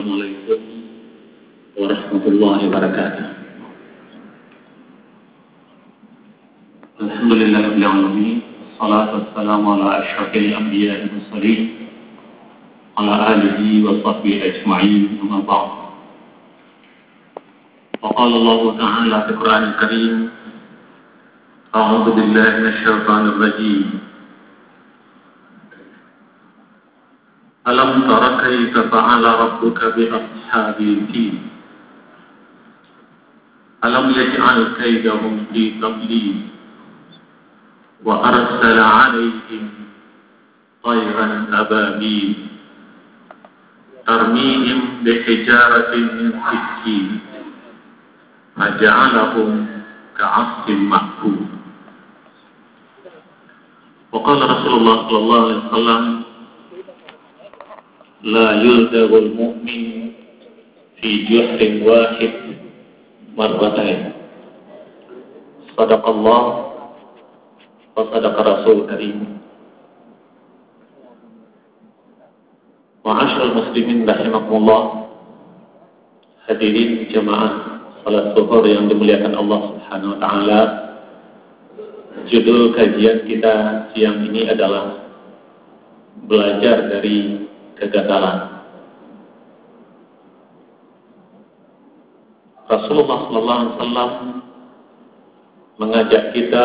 Assalamualaikum warahmatullahi wabarakatuh. Alhamdulillahirabbil alamin. Wassalatu wassalamu ala asyrafil anbiya'i wal mursalin ala alihi wa sahbihi ajma'in. Amma ba'd. Wa qala Allah ta'ala fil Qur'anil Karim, a'udzu billahi minasyaitonir rajim. Alam tara kaifa fa'ala rabbuka bi ashabil fil? Alam yaj'al kaydahum fi tadlil wa arsala 'alayhim tayran ababil tarmihim bi hijaratin min sijil faja'alahum ka'asfin ma'kul. Wa qala Rasulullah sallallahu alaihi wasallam, la yuldagul mu'min fi juhrin wahid marratain. Sadaqallah wa sadaqa Rasul Karim. Ma'asyiral muslimin rahimakumullah, hadirin jamaah salat zuhur yang dimuliakan Allah Subhanahu wa taala. Judul kajian kita siang ini adalah belajar dari kegagalan. Rasulullah SAW mengajak kita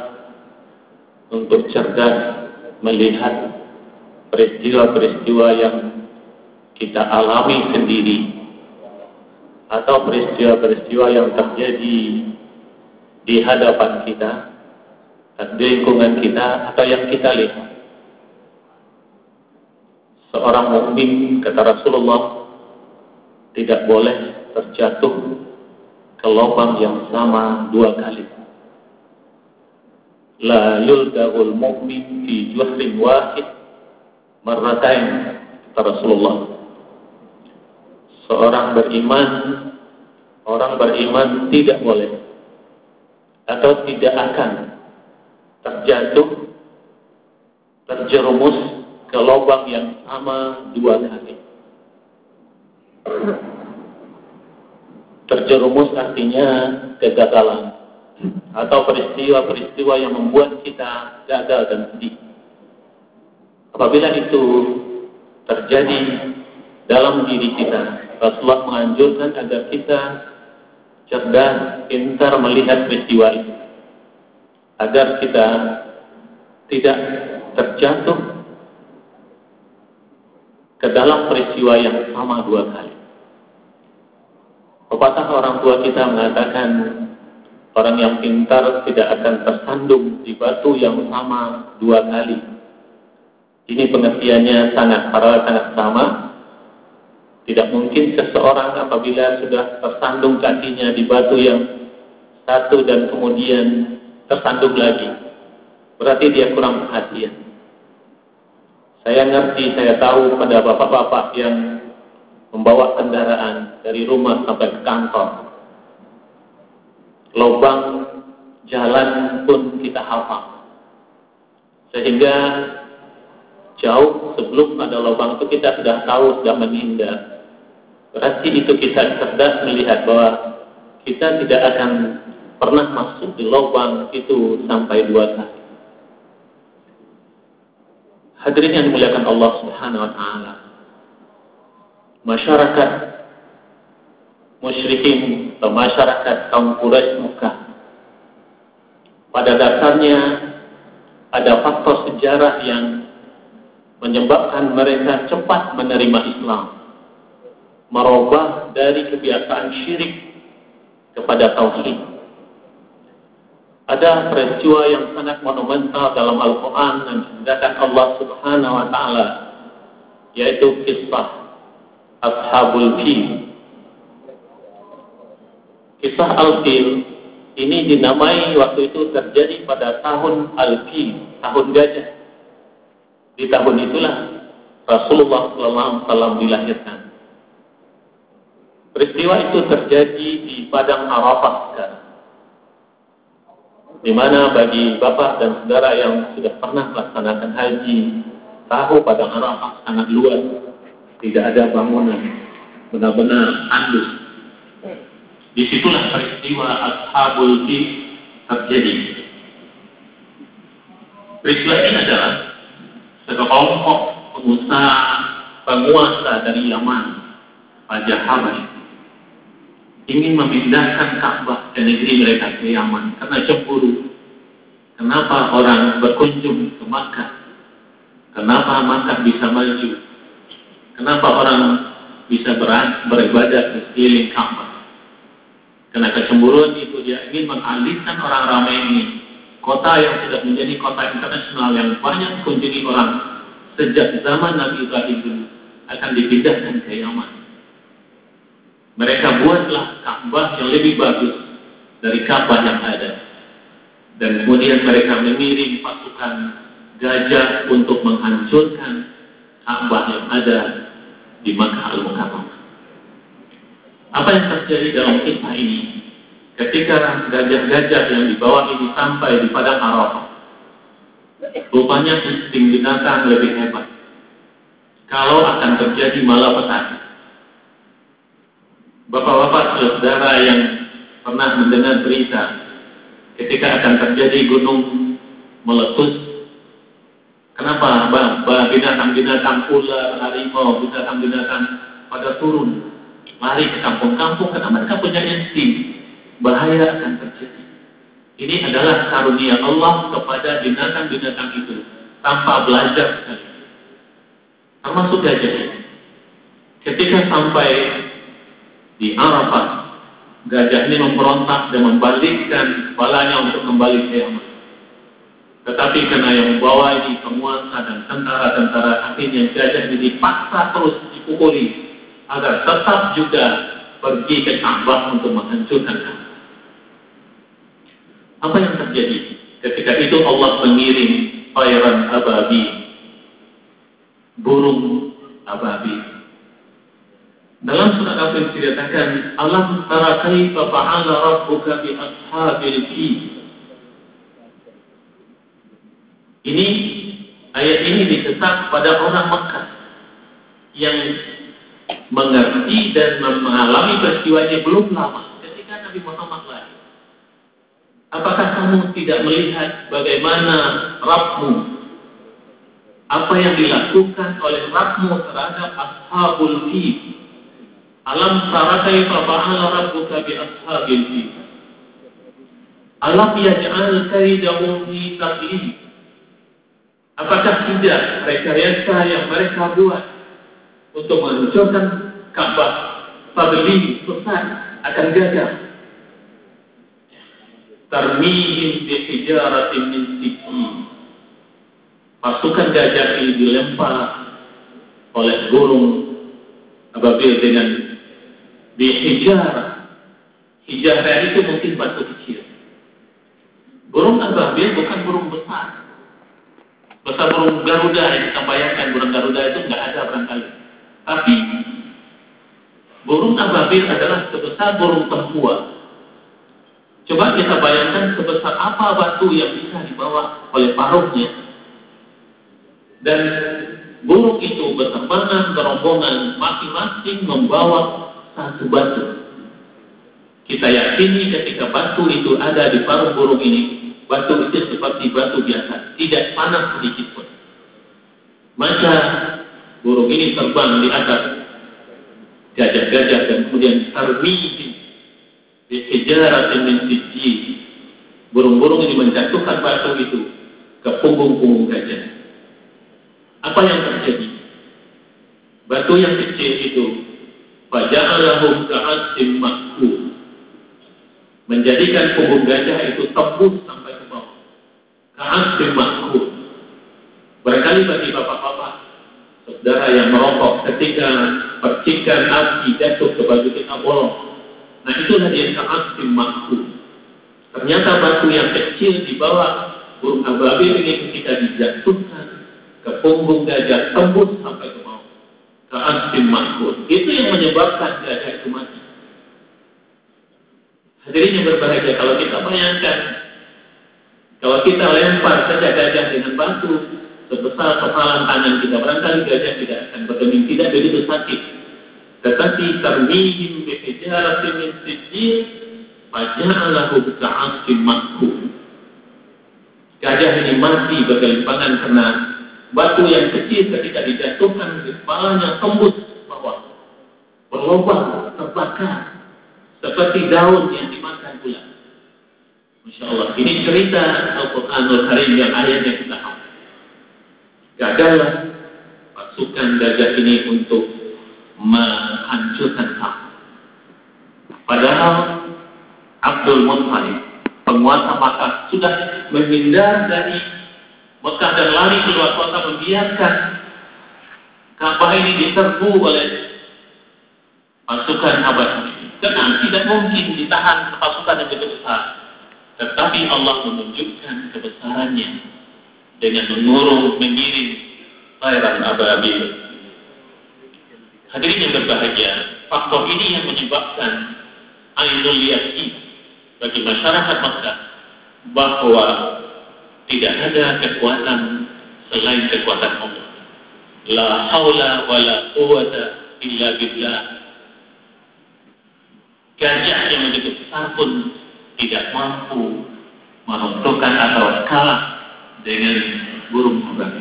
untuk cerdas melihat peristiwa-peristiwa yang kita alami sendiri atau peristiwa-peristiwa yang terjadi di hadapan kita, di lingkungan kita, atau yang kita lihat. Seorang mukmin, kata Rasulullah, tidak boleh terjatuh ke lubang yang sama dua kali. La yuldagul mu'min fi juhrin wahid marratain, kata Rasulullah. Orang beriman tidak boleh atau tidak akan terjerumus ke lubang yang sama dua kali. Terjerumus artinya kegagalan atau peristiwa-peristiwa yang membuat kita gagal dan sedih. Apabila itu terjadi dalam diri kita, Rasulullah menganjurkan agar kita cerdas, pintar melihat peristiwa itu, agar kita tidak terjatuh ke dalam peristiwa yang sama dua kali. Pepatah orang tua kita mengatakan, orang yang pintar tidak akan tersandung di batu yang sama dua kali. Ini pengertiannya sangat sama. Tidak mungkin seseorang apabila sudah tersandung kakinya di batu yang satu dan kemudian tersandung lagi, berarti dia kurang perhatian. Saya ngerti, saya tahu pada bapak-bapak yang membawa kendaraan dari rumah sampai ke kantor. Lubang jalan pun kita hafal. Sehingga jauh sebelum ada lubang itu kita sudah tahu, sudah menghindar. Berarti itu kita cerdas melihat bahwa kita tidak akan pernah masuk di lubang itu sampai dua kali. Hadirin yang dimuliakan Allah Subhanahu wa taala. Masyarakat musyrikin atau masyarakat kaum Quraisy Mekah, pada dasarnya ada faktor sejarah yang menyebabkan mereka cepat menerima Islam, merubah dari kebiasaan syirik kepada tauhid. Ada peristiwa yang sangat monumental dalam Al-Quran yang diceritakan Allah Subhanahu wa taala, yaitu kisah Ashabul Fil. Kisah Al-Fil ini dinamai waktu itu terjadi pada tahun Al-Fil, tahun gajah. Di tahun itulah Rasulullah SAW dilahirkan. Peristiwa itu terjadi di Padang Arafah sekarang, di mana bagi bapak dan saudara yang sudah pernah melaksanakan haji, tahu Padang Arafah sangat luas, tidak ada bangunan. benar-benar tandus. Disitulah peristiwa Ashabul Fil terjadi. Peristiwa ini adalah sekelompok penguasa dari Yaman, Raja Habasyah, ingin memindahkan Ka'bah ke negeri mereka, ke Yaman, karena cemburu. Kenapa orang berkunjung ke Makkah? Kenapa Makkah bisa maju? Kenapa orang bisa beribadah di sekeliling Ka'bah? Karena kecemburuan itu dia ingin mengalihkan orang ramai ini, kota yang sudah menjadi kota internasional yang banyak dikunjungi orang sejak zaman Nabi Ibrahim dulu, akan dipindahkan ke Yaman. Mereka buatlah Ka'bah yang lebih bagus dari Ka'bah yang ada. Dan kemudian mereka mengirim pasukan gajah untuk menghancurkan Ka'bah yang ada di Makkah Al-Mukarramah. Apa yang terjadi dalam kisah ini? Ketika gajah-gajah yang dibawa ini sampai di padang Arafah, rupanya insting binatang lebih hebat. Kalau akan terjadi malapetaka, bapak-bapak saudara yang pernah mendengar berita ketika akan terjadi gunung meletus, kenapa binatang-binatang ular, harimau, binatang-binatang pada turun lari ke kampung-kampung? Karena mereka punya insting bahaya akan terjadi. Ini adalah karunia Allah kepada binatang-binatang itu tanpa belajar sekali. Termasuk gajah ini. Ketika sampai di Arafah, gajah ini memberontak dan membalikkan kepalanya untuk kembali ke Yaman. Tetapi karena yang membawa ini penguasa dan tentara-tentara, akhirnya gajah ini dipaksa terus dipukuli agar tetap juga pergi ke Ka'bah untuk menghancurkan Ka'bah. Apa yang terjadi? Ketika itu Allah mengirim tayran ababil, burung ababil. Dalam surat Al-Fil dikatakan, alam tara kaifa fa'ala rabbuka bi ashabil fil. Ini ayat ini dicetak pada orang Makkah yang mengerti dan mengalami peristiwanya belum lama ketika Nabi Muhammad lahir. Apakah kamu tidak melihat bagaimana Rabbmu, apa yang dilakukan oleh Rabbmu terhadap ashabul fil? Alam tara kaifa fa'ala rabbuka bi ashabil fil. Alam yaj'al kaidahum fi tadlil. Apakah tidak rekayasa yang mereka buat untuk menghancurkan Ka'bah tadlil, sesat, akan gagal? Tarmihim bi hijaratin min sijil. Pasukan gajah ini dilempar oleh burung ababil dengan bihijarah. Hijarah itu mungkin batu kecil. Burung ababil bukan burung besar. Besar burung Garuda yang kita bayangkan, burung Garuda itu nggak ada barangkali. Tapi burung ababil adalah sebesar burung tempua. Coba kita bayangkan sebesar apa batu yang bisa dibawa oleh paruhnya. Dan burung itu berterbangan berombongan, masing-masing membawa satu batu. Kita yakini ketika batu itu ada di paruh burung ini, batu itu seperti batu biasa, tidak panas sedikit pun. Maka burung ini terbang di atas gajah-gajah dan kemudian tarmihim bi hijaratin min sijil. Burung-burung ini menjatuhkan batu itu ke punggung-punggung gajah. Apa yang terjadi? Batu yang kecil itu faja'alahum ka'asfin ma'kul, menjadikan punggung gajah itu tembus sampai ke bawah. Ka'asfin ma'kul. Barangkali bagi bapak-bapak saudara yang merokok, ketika percikan api jatuh ke baju kita bolong, nah itulah dia ka'asfin ma'kul. Ternyata batu yang kecil di bawah burung ababil ini ketika dijatuhkan ke punggung gajah tembus sampai ke bawah. Ka'asfin ma'kul. Itu yang menyebabkan gajah itu mati. Hadirin yang berbahagia, kalau kita bayangkan, kalau kita lempar saja gajah dengan batu sebesar kepalan tangan kita, barangkali gajah tidak akan bergeming, tidak begitu sakit. tetapi tarmihim bihijaratin min sijil faja'alahum ka'asfin ma'kul. Gajah ini mati bergelimpangan karena batu yang kecil ketika dijatuhkan di kepalanya tembus bawah, berlubang, terbakar seperti daun yang dimakan ular. Masya Allah, ini cerita Al-Quranul Karim yang ayatnya kita hafal. Gagallah pasukan gajah ini untuk menghancurkan Ka'bah. Padahal Abdul Muttalib, penguasa Makkah, sudah menghindar dari Mekah dan lari keluar kota, membiarkan Ka'bah ini diserbu oleh pasukan Habasyah. Karena tidak mungkin ditahan pasukan yang begitu besar. Tetapi Allah menunjukkan kebesarannya dengan mengirim tayran ababil. Hadirin yang berbahagia, faktor ini yang menyebabkan ainul yaqin bagi masyarakat Makkah bahwa tidak ada kekuatan selain kekuatan Allah. La haula wa la quwwata illa billah. Gajah yang begitu besar pun tidak mampu meruntuhkan atau kalah dengan burung ababil.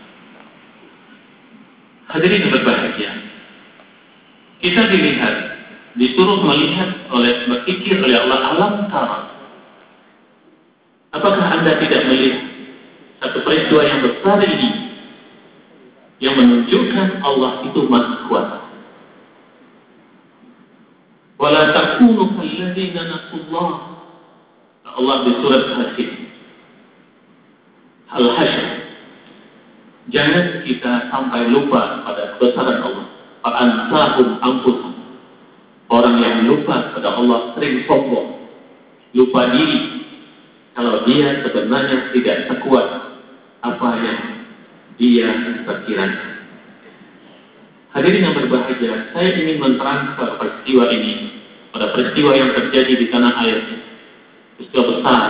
Hadirin yang berbahagia, kita disuruh berpikir oleh Allah, alam tara. Apakah Anda tidak melihat satu peristiwa yang besar ini yang menunjukkan Allah itu Maha Kuasa? Wala takunu kalladzina nasullah. Allah di surat Al-Hasyr. Jangan kita sampai lupa pada kebesaran Allah. Fa'ansahum anfusahum. Orang yang lupa pada Allah sering sombong, lupa diri, kalau dia sebenarnya tidak sekuat apa yang dia perkirakan. Hadirin yang berbahagia, saya ingin menerangkan peristiwa ini pada peristiwa yang terjadi di tanah air. Peristiwa besar,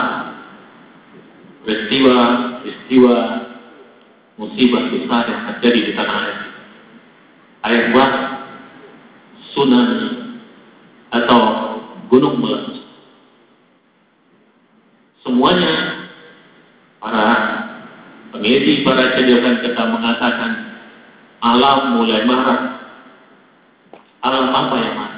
peristiwa musibah besar yang terjadi di tanah air. Air bah, tsunami, atau gunung meletus. Semuanya para peneliti, para cendekiawan kita mengatakan alam mulai marah. Alam apa yang marah?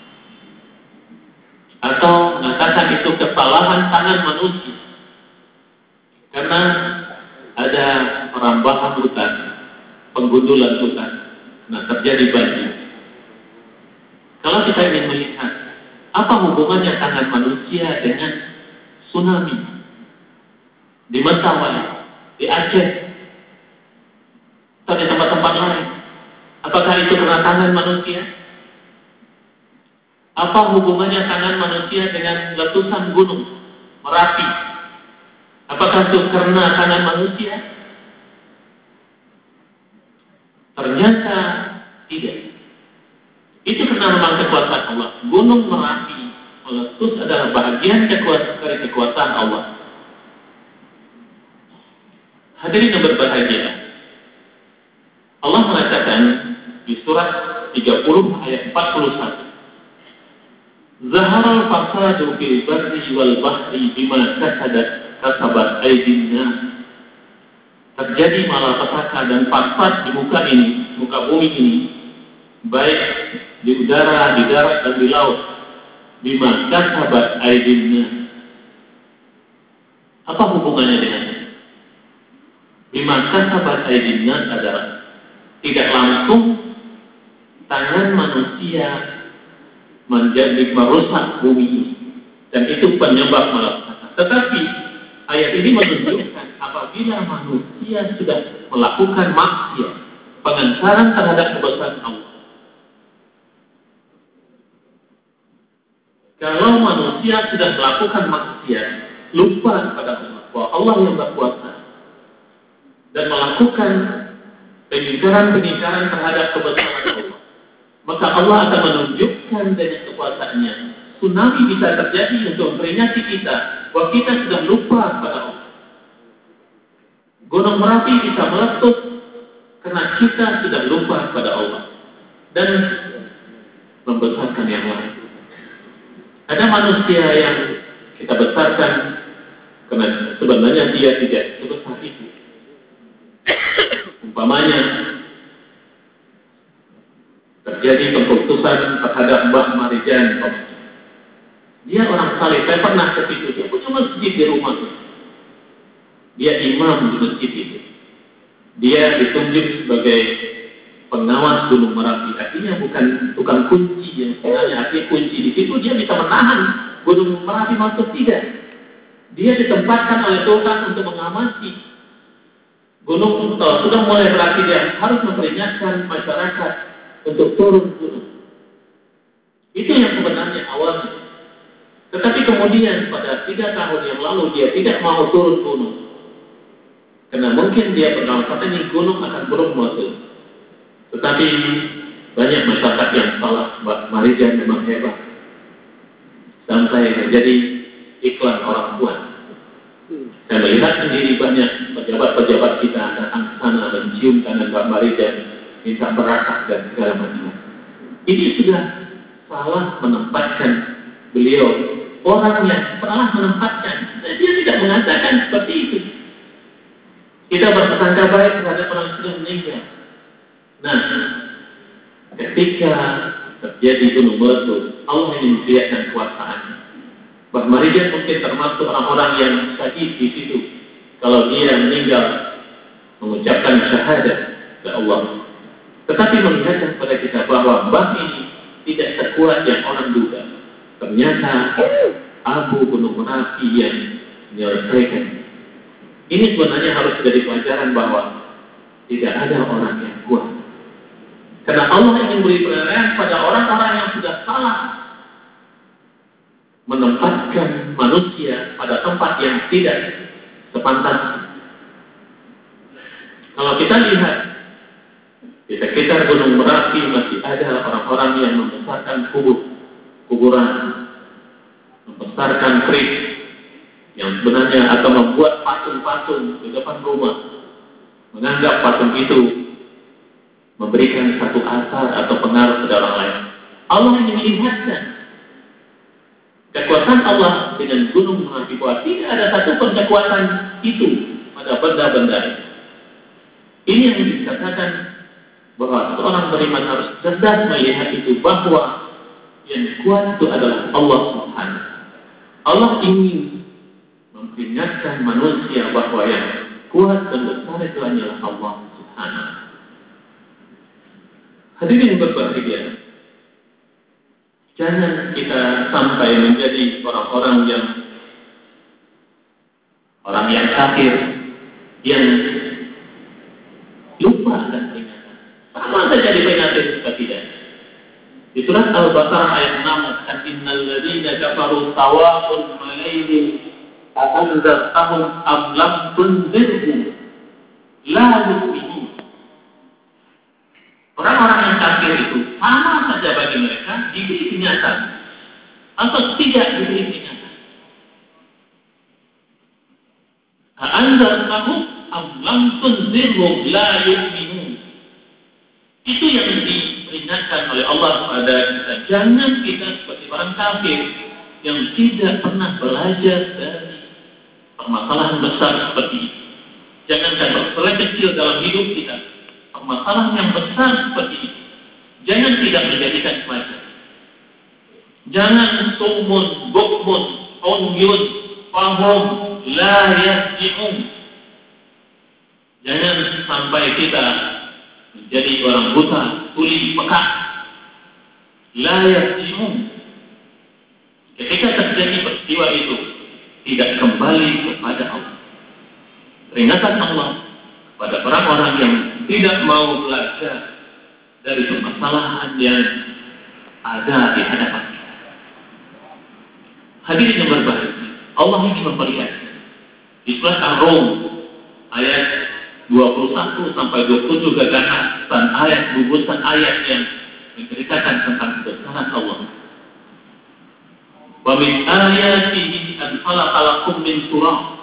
Atau mengatakan itu kesalahan tangan manusia. Karena ada perambahan hutan, penggundulan hutan, nah terjadi banjir. Kalau kita ingin melihat apa hubungannya tangan manusia dengan tsunami di Mentawai, di Aceh, atau di tempat-tempat lain, apakah itu karena tangan manusia? Apa hubungannya tangan manusia dengan letusan gunung Merapi? Apakah itu karena tangan manusia? Ternyata tidak. Itu karena memang kekuasaan Allah. Gunung Merapi meletus adalah bagian dari kekuasaan Allah. Hadirin yang berbahagia, Allah mengatakan di surat 30 ayat 41, Zaharal fasadu fil barri wal bahri bima kasabat aydin nas. Terjadi malapetaka dan fasad di muka bumi ini, baik di udara, di darat dan di laut. Bima kasabat aydin nas. Apa hubungannya dengan ini? Bima kasabat aydin nas adalah tidak langsung tangan manusia menjadi merusak bumi ini, dan itu penyebab malapetaka. Tetapi ayat ini menunjukkan apabila manusia sudah melakukan maksiat, pengingkaran terhadap kebesaran Allah. Kalau manusia sudah melakukan maksiat, lupa kepada Allah bahwa Allah yang berkuasa, dan melakukan pengingkaran terhadap kebesaran Allah, maka Allah akan menunjukkan dengan kekuasaannya. Tsunami bisa terjadi untuk memperingati kita bahwa kita sudah lupa kepada Allah. Gunung Merapi bisa meletus karena kita sudah lupa kepada Allah. Dan membesarkan yang lain. Ada manusia yang kita besarkan karena sebenarnya dia tidak sebesar itu. Umpamanya terjadi keputusan terhadap Mbah Marijan. Dia orang saleh, saya pernah ke situ. Dia punya masjid di rumahnya. Dia imam di masjid itu. Dia ditunjuk sebagai pengawas Gunung Merapi. Artinya bukan tukang kunci yang sebenarnya artinya kunci di situ dia bisa menahan Gunung Merapi masuk, tidak. Dia ditempatkan oleh Tuhan untuk mengamati gunung. Sudah mulai berapi, dia harus memperingatkan masyarakat untuk turun gunung. Itu yang sebenarnya awalnya. Tetapi kemudian pada 3 tahun yang lalu dia tidak mau turun gunung. Karena mungkin dia beralasan ini gunung akan turun masuk. Tetapi banyak masyarakat yang salah. Mbak Marijan memang hebat. Sampai menjadi iklan orang tua. Saya melihat sendiri banyak pejabat-pejabat kita datang ke sana mencium tangan Mbak Marijan, minta berakah dan segala macam. Ini sudah salah menempatkan beliau. Orang yang salah menempatkan, dia tidak mengatakan seperti itu. Kita bersangka baik terhadap orang yang sudah meninggal. Nah, ketika terjadi gunung meletus, Allah ingin memperlihatkan kuasaannya. Mbah Marijan mungkin termasuk orang-orang yang syahid di situ. Kalau dia meninggal mengucapkan syahadat ke Allah. Tetapi mengingatkan kepada kita bahwa Mbah ini tidak sekuat yang orang duga. Ternyata Abu Gunung Merapi yang menyelesaikan. Ini sebenarnya harus jadi pelajaran bahwa tidak ada orang yang kuat. Karena Allah ingin beri penilaian pada orang-orang yang sudah salah menempatkan manusia pada tempat yang tidak sepantasnya. Kalau kita lihat di sekitar Gunung Merapi masih ada orang-orang yang membesarkan kuburan, membesarkan keris yang sebenarnya akan membuat patung-patung di depan rumah, menganggap patung itu memberikan satu asar atau pengaruh pada orang lain. Allah ingin melihatkan kekuatan Allah dengan Gunung Merapi bahwa tidak ada satu pun kekuatan itu pada benda-benda itu. Ini yang dikatakan bahwa seorang beriman harus cerdas melihat itu, bahwa yang kuat itu adalah Allah Subhanahu. Allah ingin memperingatkan manusia bahwa yang kuat dan besar itu hanyalah Allah Subhanahu. Hadirin berbahagia, jangan kita sampai menjadi orang-orang yang kafir, yang lupa dan peringatan. Sama saja diperingatkan kita tidak. Di surat Al-Baqarah ayat 6, innal ladzina kafaru sawa'un 'alaihim a'anzartahum am lam tunzirhum la yu'minun. Orang-orang yang kafir itu sama saja bagi mereka diberi peringatan atau tidak diberi peringatan. A'anzartahum am lam tunzirhum la yu'minun. Itu yang diperingatkan oleh Allah kepada kita. Jangan kita seperti orang kafir yang tidak pernah belajar dari permasalahan besar seperti ini. Jangankan permasalahan kecil dalam hidup kita, permasalahan yang besar seperti ini, jangan tidak menjadikan pelajaran. Jangan sumun, bukmun, umyun, fahum, la yasji'un. Jangan sampai kita menjadi orang buta, tuli, peka, la yasji'un. Ketika terjadi peristiwa itu, tidak kembali kepada Allah. Peringatan Allah pada orang-orang yang tidak mau belajar dari permasalahan yang ada di hadapan kita. Hadirin yang berbahagia, Allah ingin memperlihatkan di surat Ar-Rum ayat 21 sampai 27 gagasan dan ayat gugusan ayat yang menceritakan tentang kebesaran Allah. Wa min ayatihi an khalaqalakum min turab.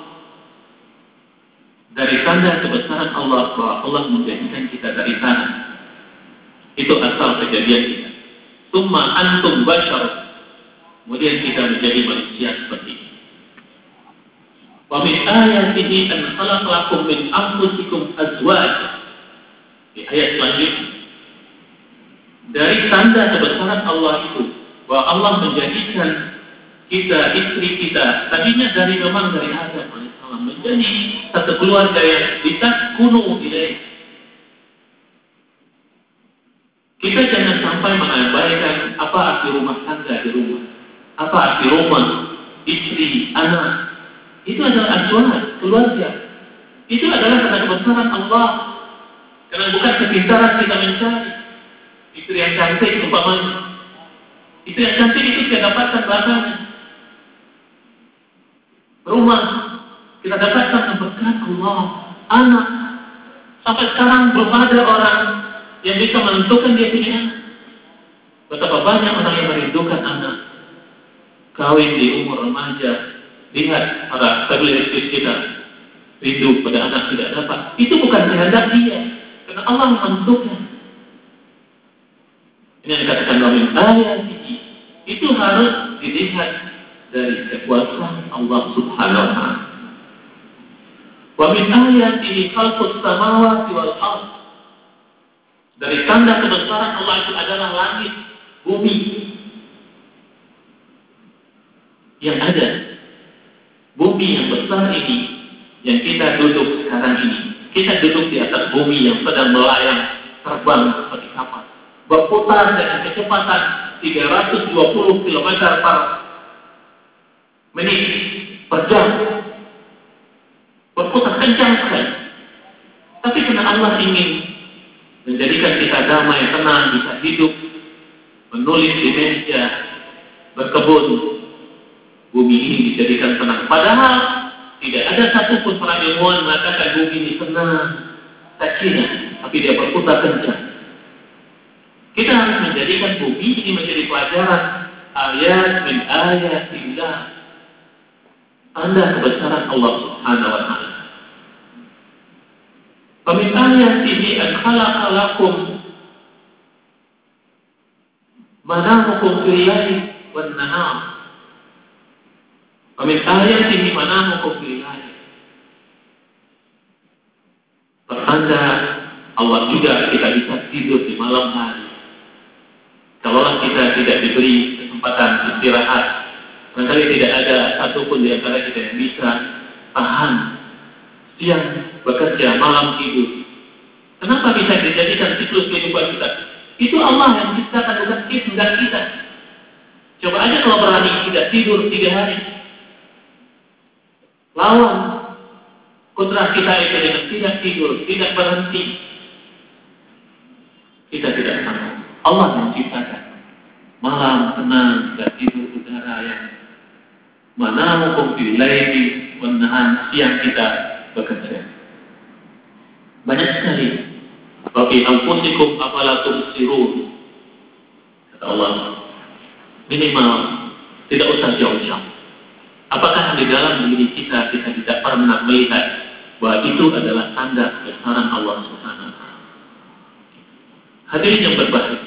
Dari tanda kebesaran Allah bahwa Allah menjadikan kita dari tanah. Itu asal kejadian kita. Tsumma antum bashar. Kemudian kita menjadi manusia seperti ini. Wa min ayatihi an khalaqa lakum min anfusikum azwaja. Di ayat selanjutnya, dari tanda kebesaran Allah itu bahwa Allah menjadikan kita, istri kita, tadinya dari memang dari Adam alaihissalam, menjadi satu keluarga yang ditaskunu ilaih. Kita jangan sampai mengabaikan apa arti rumah tangga di rumah, apa arti rumah, istri, anak. Itu adalah azwaj, keluarga. Itu adalah tanda kebesaran Allah. Karena bukan kepintaran kita mencari istri yang cantik umpamanya. Istri yang cantik itu kita dapatkan belakangan. Rumah kita dapatkan berkat Allah. Anak, sampai sekarang belum ada orang yang bisa menentukan dia punya anak. Betapa banyak orang yang merindukan anak. Kawin di umur remaja. Lihat para stabilitas kita rindu pada anak tidak dapat. Itu bukan kehendak dia, karena Allah menentukan. Ini yang dikatakan dalam ayat ini. Itu harus dilihat dari kekuasaan Allah Subhanahu wa Ta'ala. Wa min ayatihi khalqus samawati wal ardh. Dari tanda kebesaran Allah itu adalah langit, bumi yang ada. Bumi yang besar ini, yang kita duduk sekarang ini, kita duduk di atas bumi yang sedang melayang, terbang seperti kapal, berputar dengan kecepatan 320 km per menit per jam, berputar kencang sekali. Tapi karena Allah ingin menjadikan kita damai, tenang, bisa hidup, menulis di meja, berkebun, bumi ini dijadikan tenang. Padahal tidak ada satupun para ilmuwan mengatakan bumi ini tenang, sakinah, tapi dia berputar kencang. Kita harus menjadikan bumi ini menjadi pelajaran ayat min ayatillah, tanda kebesaran Allah Subhanahu wa Ta'ala. Wa min ayatihi an khalaqa lakum manamukum fil laili wan nahar. Amin ayatihi manamukum fil lail. Pertanda Allah juga kita bisa tidur di malam hari. Kalaulah kita tidak diberi kesempatan istirahat, barangkali tidak ada satupun di antara kita yang bisa tahan siang bekerja, malam tidur. Kenapa bisa dijadikan siklus kehidupan kita? Itu Allah yang menciptakan, bukan kehendak kita. Coba aja kalau berani tidak tidur 3 hari. Lawan kodrat kita itu dengan tidak tidur, tidak berhenti. Kita tidak sanggup. Allah yang menciptakan malam tenang, tidak tidur, udara yang manamukum fil laili wan nahar, siang kita bekerja. Banyak sekali. Bagi anfusikum afala tubsirun. Kata Allah, minimal tidak usah jauh-jauh. Apakah di dalam diri kita tidak pernah melihat bahwa itu adalah tanda kebesaran Allah Subhanahu wa Ta'ala? Hadirin yang berbahagia,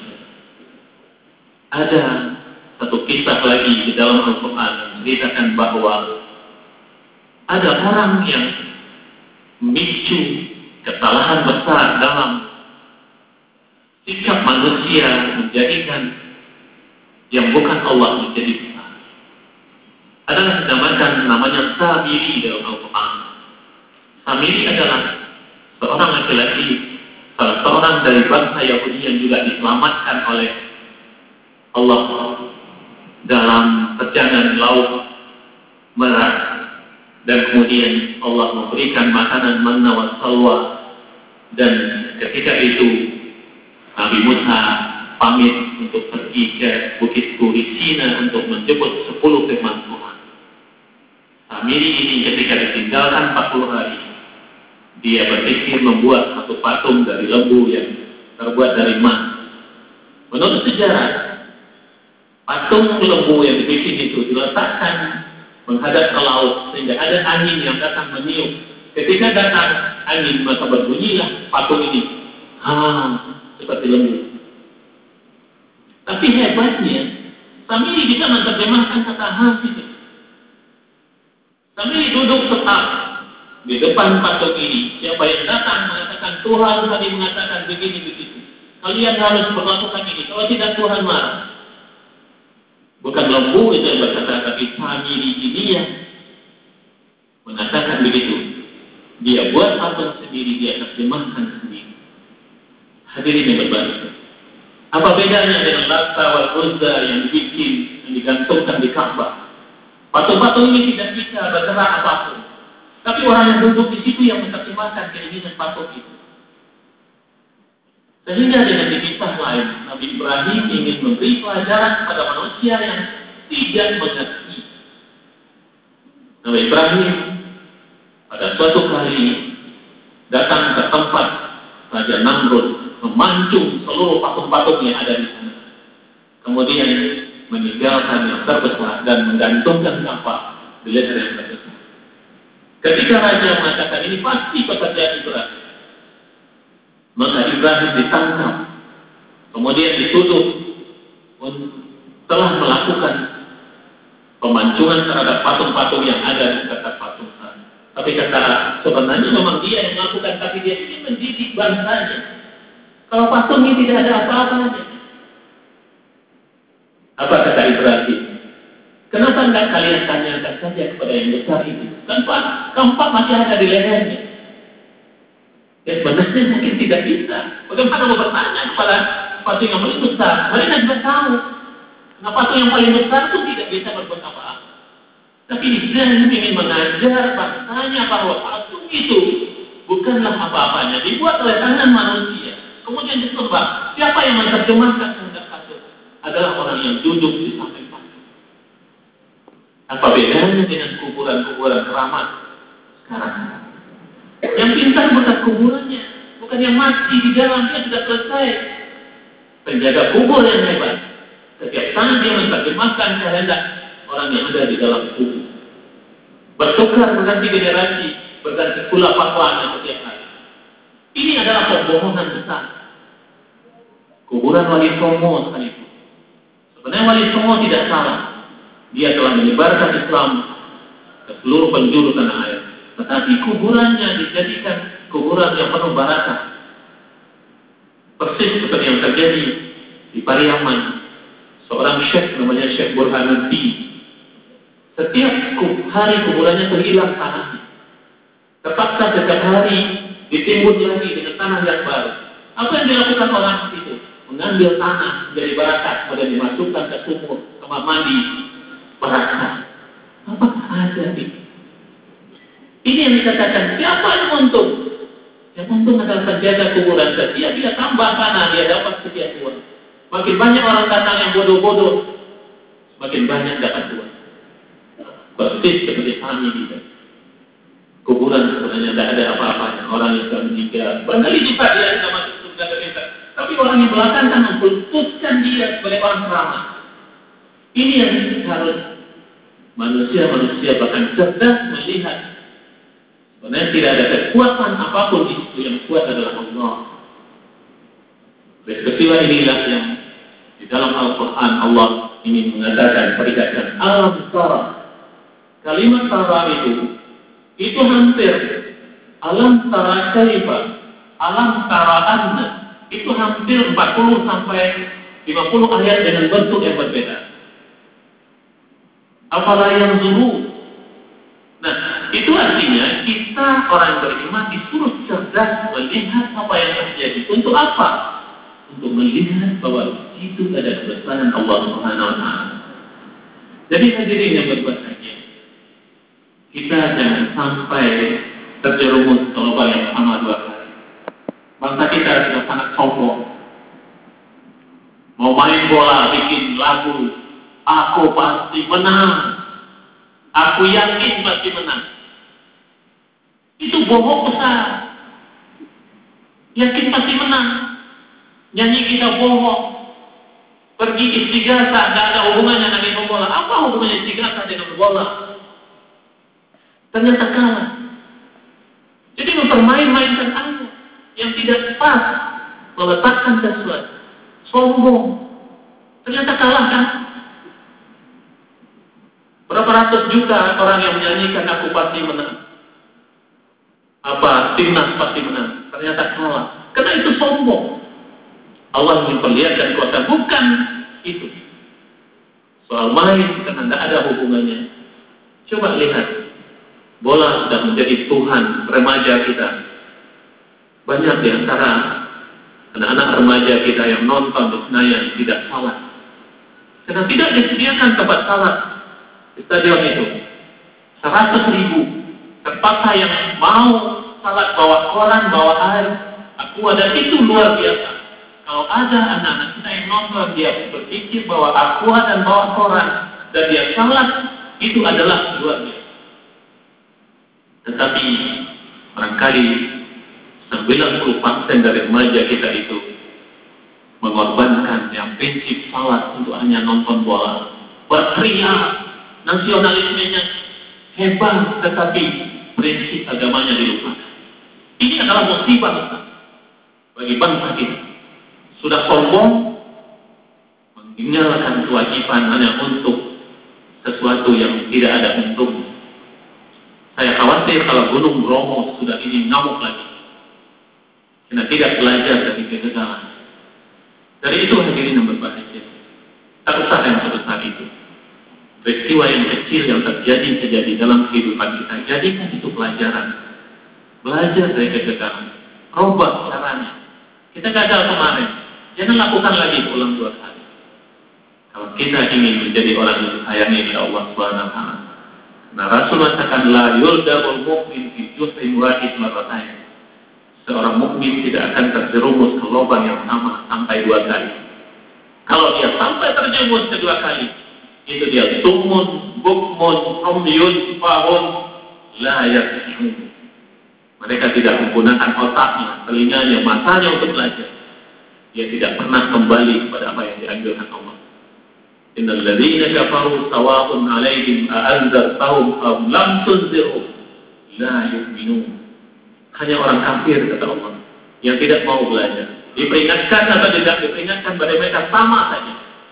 ada satu kisah lagi di dalam Al-Quran yang menceritakan bahwa ada orang yang memicu kesalahan besar dalam sikap manusia menjadikan yang bukan Allah menjadi besar. Adalah dinamakan namanya Samiri dalam Al-Quran. Samiri adalah seorang laki-laki, salah seorang dari bangsa Yahudi yang juga diselamatkan oleh Allah dalam perjalanan laut Merah, dan kemudian Allah memberikan makanan manna wa salwa, dan ketika itu Nabi Musa pamit untuk pergi ke Bukit Turi Sina untuk menjemput 10 firman Tuhan. Samiri ini ketika ditinggalkan 40 hari, dia berpikir membuat satu patung dari lembu yang terbuat dari emas. Menurut sejarah, patung lembu yang dibikin itu diletakkan menghadap ke laut sehingga ada angin yang datang meniup. Ketika datang angin, maka berbunyilah patung ini seperti lembu. Tapi hebatnya, Samiri bisa menerjemahkan kata hati itu. Samiri duduk tetap di depan patung ini. Siapa yang datang mengatakan Tuhan tadi mengatakan begini begitu. Kalian harus melakukan ini. Kalau tidak Tuhan marah. Bukan lembu itu yang berkata, tapi Samiri ini yang mengatakan begitu. Dia buat patung sendiri, dia terjemahkan sendiri. Hadirin yang berbahagia. Apa bedanya dengan Lata wal Uzza yang dibikin, yang digantungkan di Ka'bah? Patung-patung ini tidak bisa bergerak apapun. Tapi orang yang duduk di situ yang menerjemahkan keinginan patung itu. Sehingga dengan kisah lain, Nabi Ibrahim ingin memberi pelajaran kepada manusia yang tidak mengerti. Nabi Ibrahim pada suatu kali datang ke tempat Raja Namrud, memancung seluruh patung-patung yang ada di sana. Kemudian meninggalkan yang terbesar dan menggantungkan kapak di leher yang terbesar. Ketika Raja mengatakan ini pasti pekerjaan Ibrahim, maka Ibrahim ditangkap, kemudian dituduh telah melakukan pemancingan terhadap patung-patung yang ada di dekat patung sana. Tapi kata sebenarnya memang dia yang melakukan, tapi dia ingin mendidik bangsanya. Kalau patung ini tidak ada apa-apanya. Apa kata Ibrahim? Kenapa enggak kalian tanyakan saja kepada yang besar itu? Kan keempat masih ada di lehernya. Ya sebenarnya mungkin tidak bisa. Bagaimana mau bertanya kepada patung yang paling besar? Mereka juga tahu. Nah patung yang paling besar itu tidak bisa berbuat apa-apa. Tapi Ibrahim ingin mengajar bangsanya bahwa patung itu bukanlah apa-apanya. Dibuat oleh tangan manusia. Kemudian disembah. Siapa yang menerjemahkan kehendak patung? Adalah orang yang duduk di samping patung. Apa bedanya dengan kuburan-kuburan keramat sekarang? Yang pintar bukan kuburannya, bukan yang mati di dalam, dia sudah selesai. Penjaga kubur yang hebat. Setiap saat dia menerjemahkan kehendak orang yang ada di dalam kubur. Bertukar berganti generasi, berganti pula fatwanya setiap hari. Ini adalah pembohongan besar. Kuburan Wali Songo sekalipun. Sebenarnya Wali Songo tidak salah. Dia telah menyebarkan Islam ke seluruh penjuru tanah air. Tetapi kuburannya dijadikan kuburan yang penuh barakah. Persis seperti yang terjadi di Pariaman. Seorang syekh namanya Syekh Burhanuddin. Setiap hari kuburannya terhilang tanahnya. Terpaksa setiap hari ditimbun lagi dengan tanah yang baru. Apa yang dilakukan orang itu? Mengambil tanah dari barakah, kemudian dimasukkan ke sumur, kamar mandi, barakah. Apakah ada ini? Ini yang dikatakan, siapa yang untung? Yang untung adalah penjaga kuburan. Dia bisa tambah tanah, dia dapat sekian uang. Makin banyak orang datang yang bodoh-bodoh, makin banyak dapat uang. Persis seperti kami kita. Kuburan sebenarnya tidak ada apa-apanya. Orang yang sudah meninggal, barangkali juga dia sudah masuk surga kita. Tapi orang yang belakang kan memputuskan dia sebagai orang keramat. Ini yang harus manusia-manusia bahkan cerdas melihat. Sebenarnya tidak ada kekuatan apapun di situ, yang kuat adalah Allah. Peristiwa inilah yang di dalam Al-Quran Allah ingin mengatakan, perikatkan alam tara. Kalimat tara itu hampir alam tara kaifa, alam tara anna, itu hampir 40 sampai 50 ayat dengan bentuk yang berbeda. Afala yanzuru. Nah, itu artinya kita orang yang beriman disuruh cerdas melihat apa yang terjadi. Untuk apa? Untuk melihat bahwa itu ada kebesaran Allah Subhanahu wa taala. Jadi hadirin yang berbahagia, kita jangan sampai terjerumus ke lubang yang sama dua kali. Bangsa kita sudah sangat sombong. Mau main bola, bikin lagu, aku pasti menang. Aku yakin pasti menang. Itu bohong besar. Yakin pasti menang. Nyanyi kita bohong. Pergi istighatsah, tidak ada hubungannya dengan bola. Apa hubungannya istighatsah dengan bola? Ternyata kalah. Jadi mempermain-mainkan Allah yang tidak pas, meletakkan sesuatu. Sombong. Ternyata kalah kan? Berapa ratus juta orang yang menyanyikan aku pasti menang. Timnas pasti menang. Ternyata kalah. Karena itu sombong. Allah memperlihatkan kuasa. Bukan itu. Soal main karena tidak ada hubungannya. Coba lihat. Bola sudah menjadi Tuhan remaja kita. Banyak di antara anak-anak remaja kita yang nonton di Senayan tidak salat. Karena tidak disediakan tempat salat di stadion itu. 100.000 terpaksa yang mau salat bawa koran, bawa air, aqua, dan itu luar biasa. Kalau ada anak-anak kita yang nonton, dia berpikir bawa aqua dan bawa koran, dan dia salat, itu adalah luar biasa. Tetapi barangkali 90% dari remaja kita itu mengorbankan yang prinsip salat untuk hanya nonton bola, berteriak, nasionalismenya hebat, tetapi prinsip agamanya dilupakan. Ini adalah musibah bagi bangsa kita. Sudah sombong, meninggalkan kewajiban hanya untuk sesuatu yang tidak ada untung. Saya khawatir kalau Gunung Bromo sudah ini ngamuk lagi, karena tidak belajar dari kegagalan. Dari itu hadirin yang berbahagia, tak usah yang sebesar itu. Peristiwa yang kecil yang terjadi dalam kehidupan kita, jadikan itu pelajaran. Belajar dari kegagalan, robah caranya. Kita gagal kemarin, jangan lakukan lagi ulang 2 kali. Kalau kita ingin menjadi orang yang disayangi oleh Allah Subhanahu wa taala. Nah, Rasul mengatakan la yuldabul mu'min fi juhrin wahid marratain. Seorang mukmin tidak akan terjerumus ke lubang yang sama sampai 2 kali. Kalau dia sampai terjerumus kedua kali, itu dia sumun, bukmun, umyun, fahun, la yarji'un. Mereka tidak menggunakan otaknya, telinganya, matanya untuk belajar. Dia tidak pernah kembali kepada apa yang dianjurkan Allah. Innal ladzina kafaru sawa'un 'alaihim a'anzartahum am lam tunzirhum la yu'minun. Hanya orang kafir, kata Allah, yang tidak mau belajar. Diperingatkan atau tidak diperingatkan, pada mereka sama saja.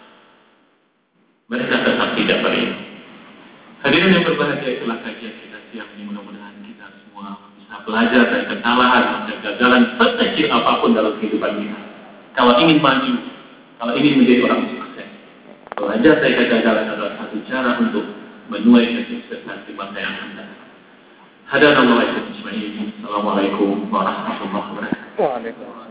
Mereka tetap tidak beriman. Hadirin yang berbahagia, itulah kajian kita siang ini. Mudah-mudahan kita semua bisa belajar dari kesalahan dan kegagalan sekecil apapun dalam kehidupan kita. Kalau ingin maju, kalau ingin menjadi orang sukses, belajar dari kegagalan adalah satu cara untuk menuai kesuksesan di masa yang akan datang. Assalamualaikum warahmatullahi wabarakatuh.